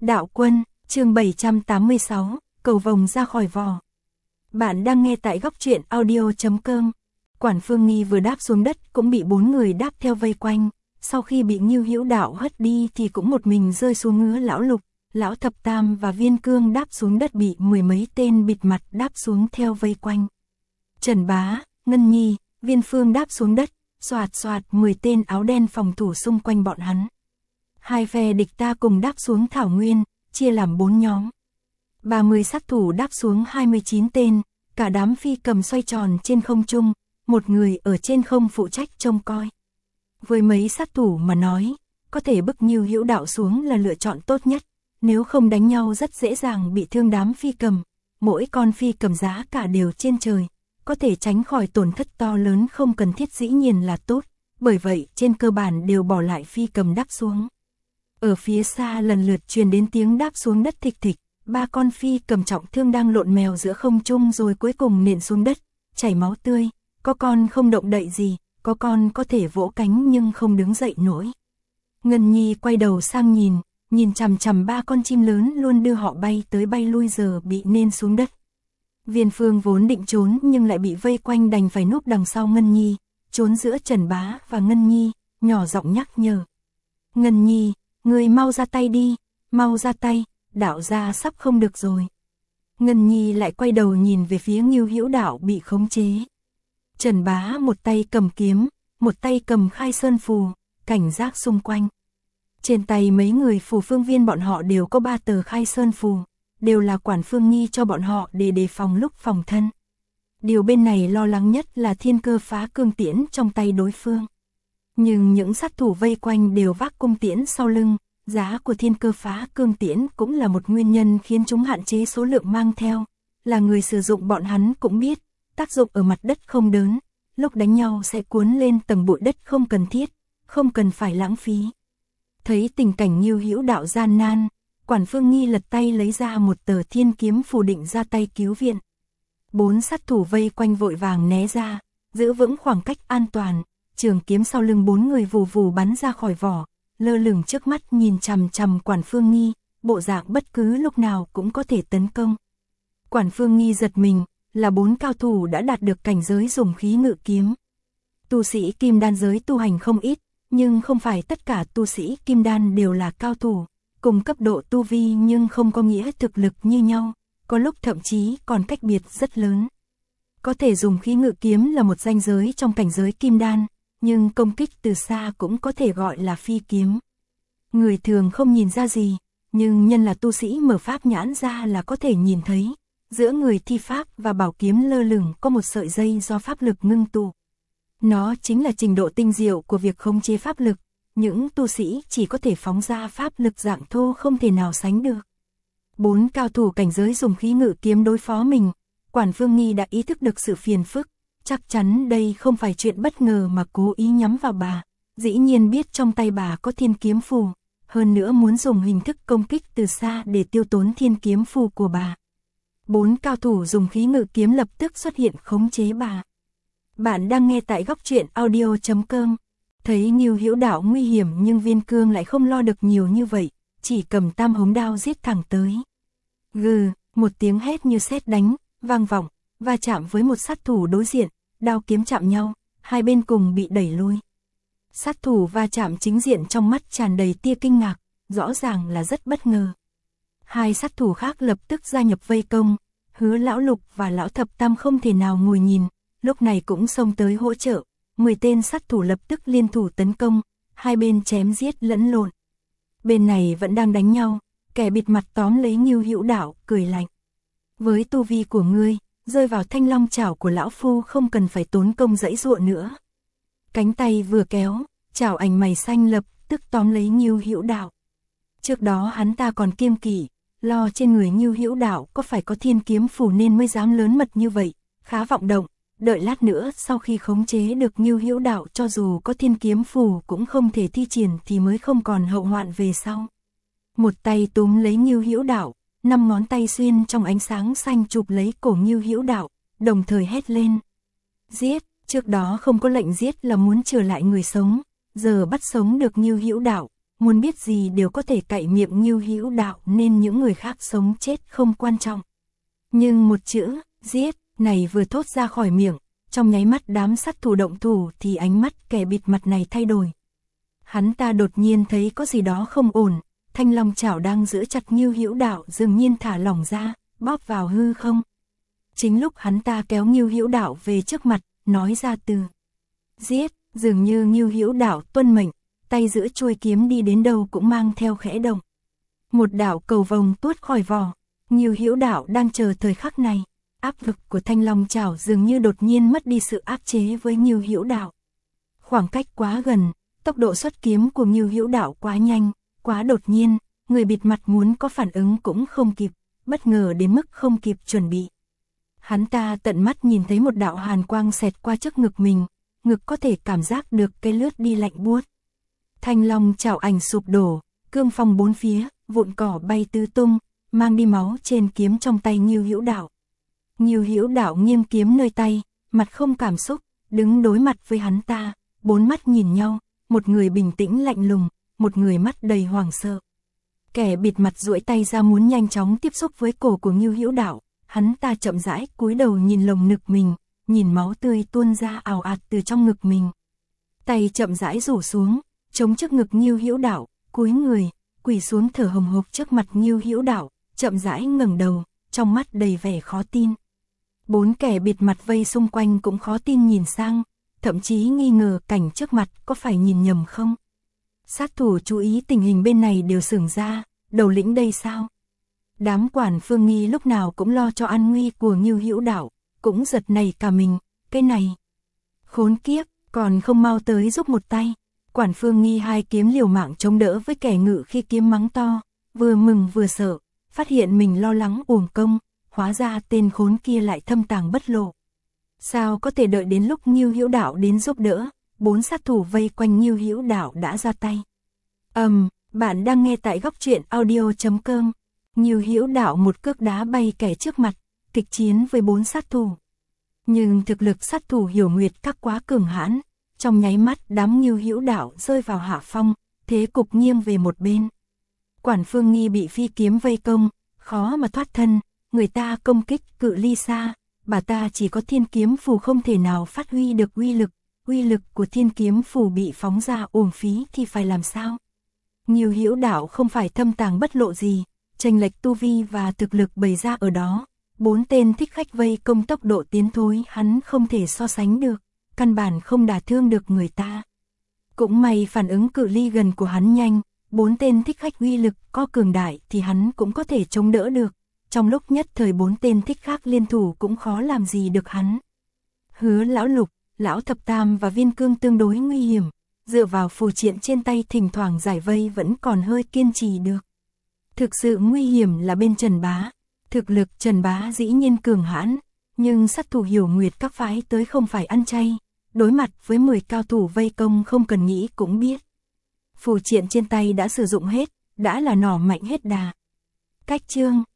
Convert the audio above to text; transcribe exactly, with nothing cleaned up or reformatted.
Đạo quân, chương bảy trăm tám mươi sáu, cầu vồng ra khỏi vỏ. Bạn đang nghe tại góc truyện audio chấm com. Quản Phương Nghi vừa đáp xuống đất cũng bị bốn người đáp theo vây quanh, sau khi bị Ngưu Hữu Đạo hất đi thì cũng một mình rơi xuống ngứa lão Lục, lão Thập Tam và Viên Cương đáp xuống đất bị mười mấy tên bịt mặt đáp xuống theo vây quanh. Trần Bá, Ngân Nhi, Viên Phương đáp xuống đất, xoạt xoạt mười tên áo đen phòng thủ xung quanh bọn hắn. Hai phe địch ta cùng đáp xuống thảo nguyên, chia làm bốn nhóm. ba mươi sát thủ đáp xuống hai mươi chín tên, cả đám phi cầm xoay tròn trên không trung, một người ở trên không phụ trách trông coi. Với mấy sát thủ mà nói, có thể bức Ngưu Hữu Đạo xuống là lựa chọn tốt nhất, nếu không đánh nhau rất dễ dàng bị thương đám phi cầm, mỗi con phi cầm giá cả đều trên trời, có thể tránh khỏi tổn thất to lớn không cần thiết dĩ nhiên là tốt, bởi vậy trên cơ bản đều bỏ lại phi cầm đáp xuống. Ở phía xa lần lượt truyền đến tiếng đáp xuống đất thịch thịch, ba con phi cầm trọng thương đang lộn mèo giữa không trung rồi cuối cùng nện xuống đất, chảy máu tươi, có con không động đậy gì, có con có thể vỗ cánh nhưng không đứng dậy nổi. Ngân Nhi quay đầu sang nhìn, nhìn chằm chằm ba con chim lớn luôn đưa họ bay tới bay lui giờ bị nện xuống đất. Viên Phương vốn định trốn nhưng lại bị vây quanh đành phải núp đằng sau Ngân Nhi, trốn giữa Trần Bá và Ngân Nhi, nhỏ giọng nhắc nhở. Ngân Nhi, người mau ra tay đi, mau ra tay, Đạo gia sắp không được rồi. Ngân Nhi lại quay đầu nhìn về phía Ngưu Hữu Đạo bị khống chế. Trần Bá một tay cầm kiếm, một tay cầm khai sơn phù, cảnh giác xung quanh. Trên tay mấy người phù phương viên bọn họ đều có ba tờ khai sơn phù, đều là Quản Phương Nghi cho bọn họ để đề phòng lúc phòng thân. Điều bên này lo lắng nhất là thiên cơ phá cương tiễn trong tay đối phương. Nhưng những sát thủ vây quanh đều vác cung tiễn sau lưng, giá của thiên cơ phá cương tiễn cũng là một nguyên nhân khiến chúng hạn chế số lượng mang theo. Là người sử dụng bọn hắn cũng biết, tác dụng ở mặt đất không đớn, lúc đánh nhau sẽ cuốn lên tầng bụi đất không cần thiết, không cần phải lãng phí. Thấy tình cảnh Ngưu Hữu Đạo gian nan, Quản Phương Nghi lật tay lấy ra một tờ thiên kiếm phù định ra tay cứu viện. Bốn sát thủ vây quanh vội vàng né ra, giữ vững khoảng cách an toàn, trường kiếm sau lưng bốn người vù vù bắn ra khỏi vỏ, lơ lửng trước mắt nhìn chằm chằm Quản Phương Nghi, bộ dạng bất cứ lúc nào cũng có thể tấn công. Quản Phương Nghi giật mình, là bốn cao thủ đã đạt được cảnh giới dùng khí ngự kiếm. Tu sĩ kim đan giới tu hành không ít, nhưng không phải tất cả tu sĩ kim đan đều là cao thủ, cùng cấp độ tu vi nhưng không có nghĩa thực lực như nhau, có lúc thậm chí còn cách biệt rất lớn. Có thể dùng khí ngự kiếm là một ranh giới trong cảnh giới kim đan, nhưng công kích từ xa cũng có thể gọi là phi kiếm. Người thường không nhìn ra gì, nhưng nhân là tu sĩ mở pháp nhãn ra là có thể nhìn thấy, giữa người thi pháp và bảo kiếm lơ lửng có một sợi dây do pháp lực ngưng tụ. Nó chính là trình độ tinh diệu của việc khống chế pháp lực, những tu sĩ chỉ có thể phóng ra pháp lực dạng thô không thể nào sánh được. Bốn cao thủ cảnh giới dùng khí ngự kiếm đối phó mình, Quản Phương Nghi đã ý thức được sự phiền phức, chắc chắn đây không phải chuyện bất ngờ mà cố ý nhắm vào bà, dĩ nhiên biết trong tay bà có thiên kiếm phù, hơn nữa muốn dùng hình thức công kích từ xa để tiêu tốn thiên kiếm phù của bà. Bốn cao thủ dùng khí ngự kiếm lập tức xuất hiện khống chế bà. Bạn đang nghe tại góc truyện audio chấm com. Thấy Ngưu Hữu Đạo nguy hiểm nhưng Viên Cương lại không lo được nhiều như vậy, chỉ cầm tam hống đao giết thẳng tới. Gừ, một tiếng hét như sét đánh, vang vọng, va chạm với một sát thủ đối diện, đao kiếm chạm nhau, hai bên cùng bị đẩy lui. Sát thủ va chạm chính diện trong mắt tràn đầy tia kinh ngạc, rõ ràng là rất bất ngờ. Hai sát thủ khác lập tức gia nhập vây công, Hứa lão Lục và lão Thập Tam không thể nào ngồi nhìn, lúc này cũng xông tới hỗ trợ. mười tên sát thủ lập tức liên thủ tấn công, hai bên chém giết lẫn lộn. Bên này vẫn đang đánh nhau, kẻ bịt mặt tóm lấy Ngưu Hữu Đạo, cười lạnh. Với tu vi của ngươi, rơi vào thanh long chảo của lão phu không cần phải tốn công giãy giụa nữa. Cánh tay vừa kéo, chảo ảnh mày xanh lập tức tóm lấy Ngưu Hữu Đạo. Trước đó hắn ta còn kiêng kỵ, lo trên người Ngưu Hữu Đạo có phải có thiên kiếm phù nên mới dám lớn mật như vậy, khá vọng động. Đợi lát nữa sau khi khống chế được Ngưu Hữu Đạo cho dù có thiên kiếm phù cũng không thể thi triển thì mới không còn hậu hoạn về sau. Một tay túm lấy Ngưu Hữu Đạo, năm ngón tay xuyên trong ánh sáng xanh chụp lấy cổ Ngưu Hữu Đạo, đồng thời hét lên. Giết, trước đó không có lệnh giết là muốn trở lại người sống, giờ bắt sống được Ngưu Hữu Đạo, muốn biết gì đều có thể cậy miệng Ngưu Hữu Đạo nên những người khác sống chết không quan trọng. Nhưng một chữ, giết, này vừa thốt ra khỏi miệng, trong nháy mắt đám sát thủ động thủ thì ánh mắt kẻ bịt mặt này thay đổi. Hắn ta đột nhiên thấy có gì đó không ổn, thanh long chảo đang giữ chặt Ngưu Hữu Đạo dường nhiên thả lỏng ra, bóp vào hư không. Chính lúc hắn ta kéo Ngưu Hữu Đạo về trước mặt, nói ra từ giết, dường như Ngưu Hữu Đạo tuân mệnh, tay giữ chuôi kiếm đi đến đâu cũng mang theo khẽ động. Một đạo cầu vồng tuốt khỏi vỏ, Ngưu Hữu Đạo đang chờ thời khắc này. Áp lực của thanh long chảo dường như đột nhiên mất đi sự áp chế với Ngưu Hữu Đạo. Khoảng cách quá gần, tốc độ xuất kiếm của Ngưu Hữu Đạo quá nhanh, quá đột nhiên, người bịt mặt muốn có phản ứng cũng không kịp, bất ngờ đến mức không kịp chuẩn bị. Hắn ta tận mắt nhìn thấy một đạo hàn quang xẹt qua trước ngực mình, ngực có thể cảm giác được cái lướt đi lạnh buốt. Thanh long chảo ảnh sụp đổ, cương phong bốn phía, vụn cỏ bay tứ tung, mang đi máu trên kiếm trong tay Ngưu Hữu Đạo. Ngưu Hữu Đạo nghiêng kiếm nơi tay, mặt không cảm xúc, đứng đối mặt với hắn ta, bốn mắt nhìn nhau, một người bình tĩnh lạnh lùng, một người mắt đầy hoảng sợ. Kẻ bịt mặt duỗi tay ra muốn nhanh chóng tiếp xúc với cổ của Ngưu Hữu Đạo, hắn ta chậm rãi cúi đầu nhìn lồng ngực mình, nhìn máu tươi tuôn ra ào ạt từ trong ngực mình. Tay chậm rãi rủ xuống, chống trước ngực Ngưu Hữu Đạo, cúi người, quỳ xuống thở hồng hộc trước mặt Ngưu Hữu Đạo, chậm rãi ngẩng đầu, trong mắt đầy vẻ khó tin. Bốn kẻ bịt mặt vây xung quanh cũng khó tin nhìn sang, thậm chí nghi ngờ cảnh trước mặt có phải nhìn nhầm không. Sát thủ chú ý tình hình bên này đều sửng ra, đầu lĩnh đây sao? Đám quản Phương Nghi lúc nào cũng lo cho an nguy của Ngưu Hữu Đạo, cũng giật nảy cả mình, cái này. Khốn kiếp, còn không mau tới giúp một tay. Quản Phương Nghi hai kiếm liều mạng chống đỡ với kẻ ngự khi kiếm mắng to, vừa mừng vừa sợ, phát hiện mình lo lắng uổng công, hóa ra tên khốn kia lại thâm tàng bất lộ. Sao có thể đợi đến lúc Ngưu Hữu Đạo đến giúp đỡ, bốn sát thủ vây quanh Ngưu Hữu Đạo đã ra tay. Ầm, um, bạn đang nghe tại góc truyện audio chấm com. Ngưu Hữu Đạo một cước đá bay kẻ trước mặt, kịch chiến với bốn sát thủ. Nhưng thực lực sát thủ Hiểu Nguyệt Các quá cường hãn, trong nháy mắt đám Ngưu Hữu Đạo rơi vào hạ phong, thế cục nghiêng về một bên. Quản Phương Nghi bị phi kiếm vây công, khó mà thoát thân, người ta công kích cự ly xa, bà ta chỉ có thiên kiếm phù không thể nào phát huy được uy lực, uy lực của thiên kiếm phù bị phóng ra uổng phí thì phải làm sao? Ngưu Hữu Đạo không phải thâm tàng bất lộ gì, chênh lệch tu vi và thực lực bày ra ở đó, bốn tên thích khách vây công tốc độ tiến thối hắn không thể so sánh được, căn bản không đả thương được người ta. Cũng may phản ứng cự ly gần của hắn nhanh, bốn tên thích khách uy lực có cường đại thì hắn cũng có thể chống đỡ được. Trong lúc nhất thời bốn tên thích khác liên thủ cũng khó làm gì được hắn. Hứa Lão Lục, Lão Thập Tam và Viên Cương tương đối nguy hiểm, dựa vào phù triện trên tay thỉnh thoảng giải vây vẫn còn hơi kiên trì được. Thực sự nguy hiểm là bên Trần Bá, thực lực Trần Bá dĩ nhiên cường hãn, nhưng sát thủ Hiểu Nguyệt Các phái tới không phải ăn chay, đối mặt với mười cao thủ vây công không cần nghĩ cũng biết. Phù triện trên tay đã sử dụng hết, đã là nỏ mạnh hết đà. Cách chương